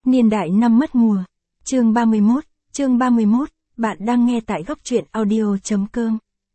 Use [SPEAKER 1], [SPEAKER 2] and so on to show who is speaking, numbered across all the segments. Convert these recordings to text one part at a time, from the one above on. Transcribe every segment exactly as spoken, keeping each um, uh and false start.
[SPEAKER 1] Niên đại năm mất mùa. Chương ba mươi mốt, chương ba mươi mốt, bạn đang nghe tại góc truyện audio.com.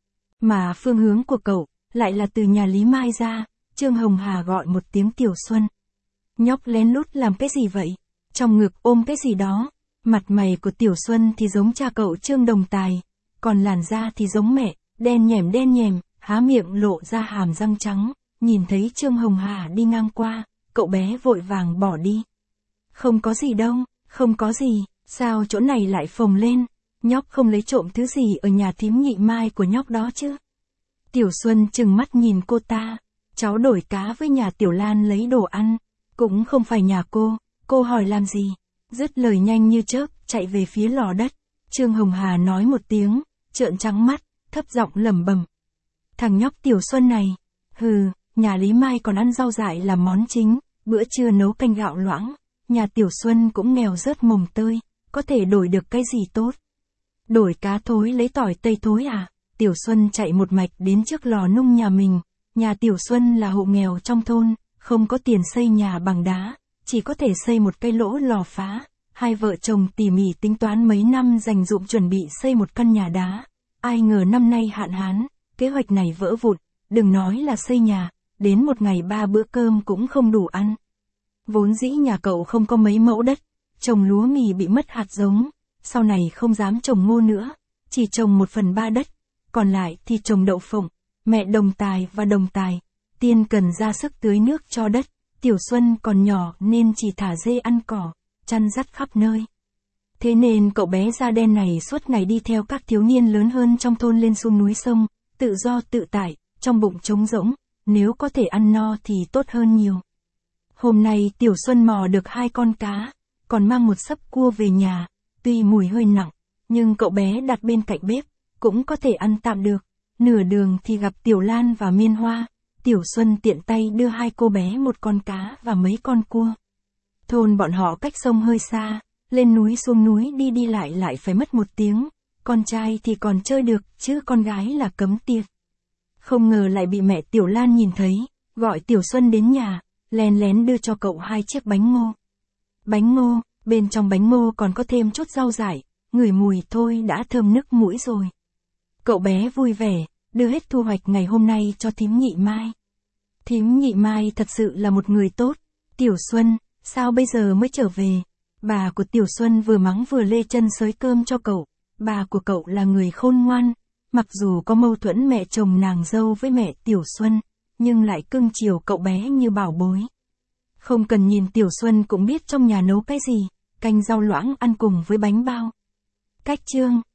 [SPEAKER 1] Mà phương hướng của cậu, lại là từ nhà Lý Mai ra, Trương Hồng Hà gọi một tiếng Tiểu Xuân. Nhóc lén lút làm cái gì vậy? Trong ngực ôm cái gì đó? Mặt mày của Tiểu Xuân thì giống cha cậu Trương Đồng Tài, còn làn da thì giống mẹ, đen nhèm đen nhèm, há miệng lộ ra hàm răng trắng, nhìn thấy Trương Hồng Hà đi ngang qua, cậu bé vội vàng bỏ đi. Không có gì đâu, không có gì, sao chỗ này lại phồng lên, nhóc không lấy trộm thứ gì ở nhà thím Nhị Mai của nhóc đó chứ? Tiểu Xuân trừng mắt nhìn cô ta, cháu đổi cá với nhà Tiểu Lan lấy đồ ăn, cũng không phải nhà cô, cô hỏi làm gì? Dứt lời nhanh như chớp, chạy về phía lò đất. Trương Hồng Hà nói một tiếng, trợn trắng mắt, thấp giọng lẩm bẩm. Thằng nhóc Tiểu Xuân này, hừ, nhà Lý Mai còn ăn rau dại làm món chính, bữa trưa nấu canh gạo loãng, nhà Tiểu Xuân cũng nghèo rớt mồng tơi, có thể đổi được cái gì tốt? Đổi cá thối lấy tỏi tây thối à? Tiểu Xuân chạy một mạch đến trước lò nung nhà mình, nhà Tiểu Xuân là hộ nghèo trong thôn, không có tiền xây nhà bằng đá, chỉ có thể xây một cái lỗ lò phá. Hai vợ chồng tỉ mỉ tính toán mấy năm dành dụm chuẩn bị xây một căn nhà đá. Ai ngờ năm nay hạn hán, kế hoạch này vỡ vụn, đừng nói là xây nhà, đến một ngày ba bữa cơm cũng không đủ ăn. Vốn dĩ nhà cậu không có mấy mẫu đất, trồng lúa mì bị mất hạt giống, sau này không dám trồng ngô nữa, chỉ trồng một phần ba đất, còn lại thì trồng đậu phộng. Mẹ Đồng Tài và Đồng Tài, tiên cần ra sức tưới nước cho đất, Tiểu Xuân còn nhỏ nên chỉ thả dê ăn cỏ, chăn dắt khắp nơi. Thế nên cậu bé da đen này suốt ngày đi theo các thiếu niên lớn hơn trong thôn lên xuống núi sông, tự do tự tại, trong bụng trống rỗng, nếu có thể ăn no thì tốt hơn nhiều. Hôm nay Tiểu Xuân mò được hai con cá, còn mang một sấp cua về nhà, tuy mùi hơi nặng, nhưng cậu bé đặt bên cạnh bếp, cũng có thể ăn tạm được. Nửa đường thì gặp Tiểu Lan và Miên Hoa, Tiểu Xuân tiện tay đưa hai cô bé một con cá và mấy con cua. Thôn bọn họ cách sông hơi xa, lên núi xuống núi đi đi lại lại phải mất một tiếng, con trai thì còn chơi được, chứ con gái là cấm tiệc. Không ngờ lại bị mẹ Tiểu Lan nhìn thấy, gọi Tiểu Xuân đến nhà, lén lén đưa cho cậu hai chiếc bánh ngô. Bánh ngô, bên trong bánh ngô còn có thêm chút rau dại, ngửi mùi thôi đã thơm nức mũi rồi. Cậu bé vui vẻ, đưa hết thu hoạch ngày hôm nay cho thím Nhị Mai. Thím Nhị Mai thật sự là một người tốt. Tiểu Xuân, sao bây giờ mới trở về? Bà của Tiểu Xuân vừa mắng vừa lê chân xới cơm cho cậu. Bà của cậu là người khôn ngoan, mặc dù có mâu thuẫn mẹ chồng nàng dâu với mẹ Tiểu Xuân, nhưng lại cưng chiều cậu bé như bảo bối. Không cần nhìn Tiểu Xuân cũng biết trong nhà nấu cái gì, canh rau loãng ăn cùng với bánh bao. Cách chương